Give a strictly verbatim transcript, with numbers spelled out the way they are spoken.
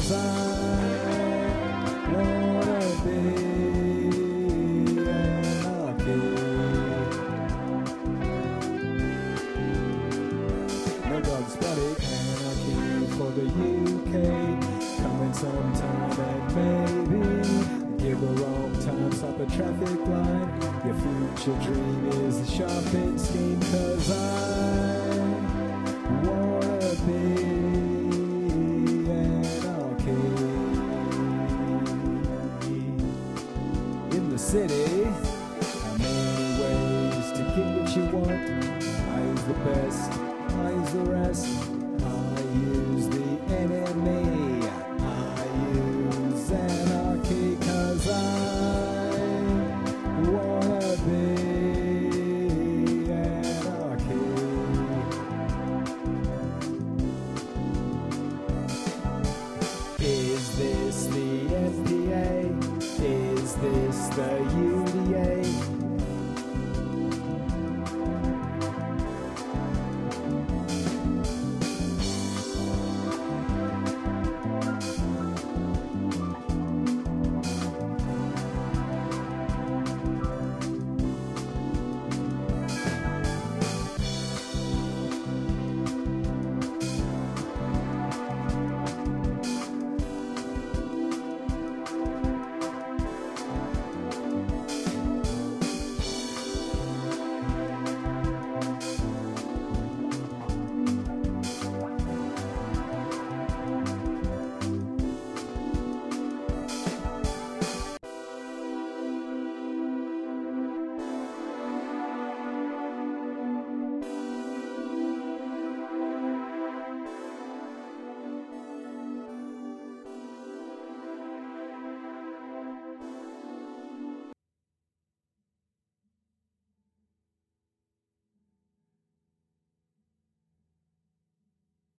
'cause I wanna be anarchy. No dogs, buddy, anarchy for the U K. Coming sometime and maybe give a wrong time, stop a traffic line. Your future dream is a shopping scheme, 'cause I wanna be anarchy. In the city, how many ways to get what you want? I use the best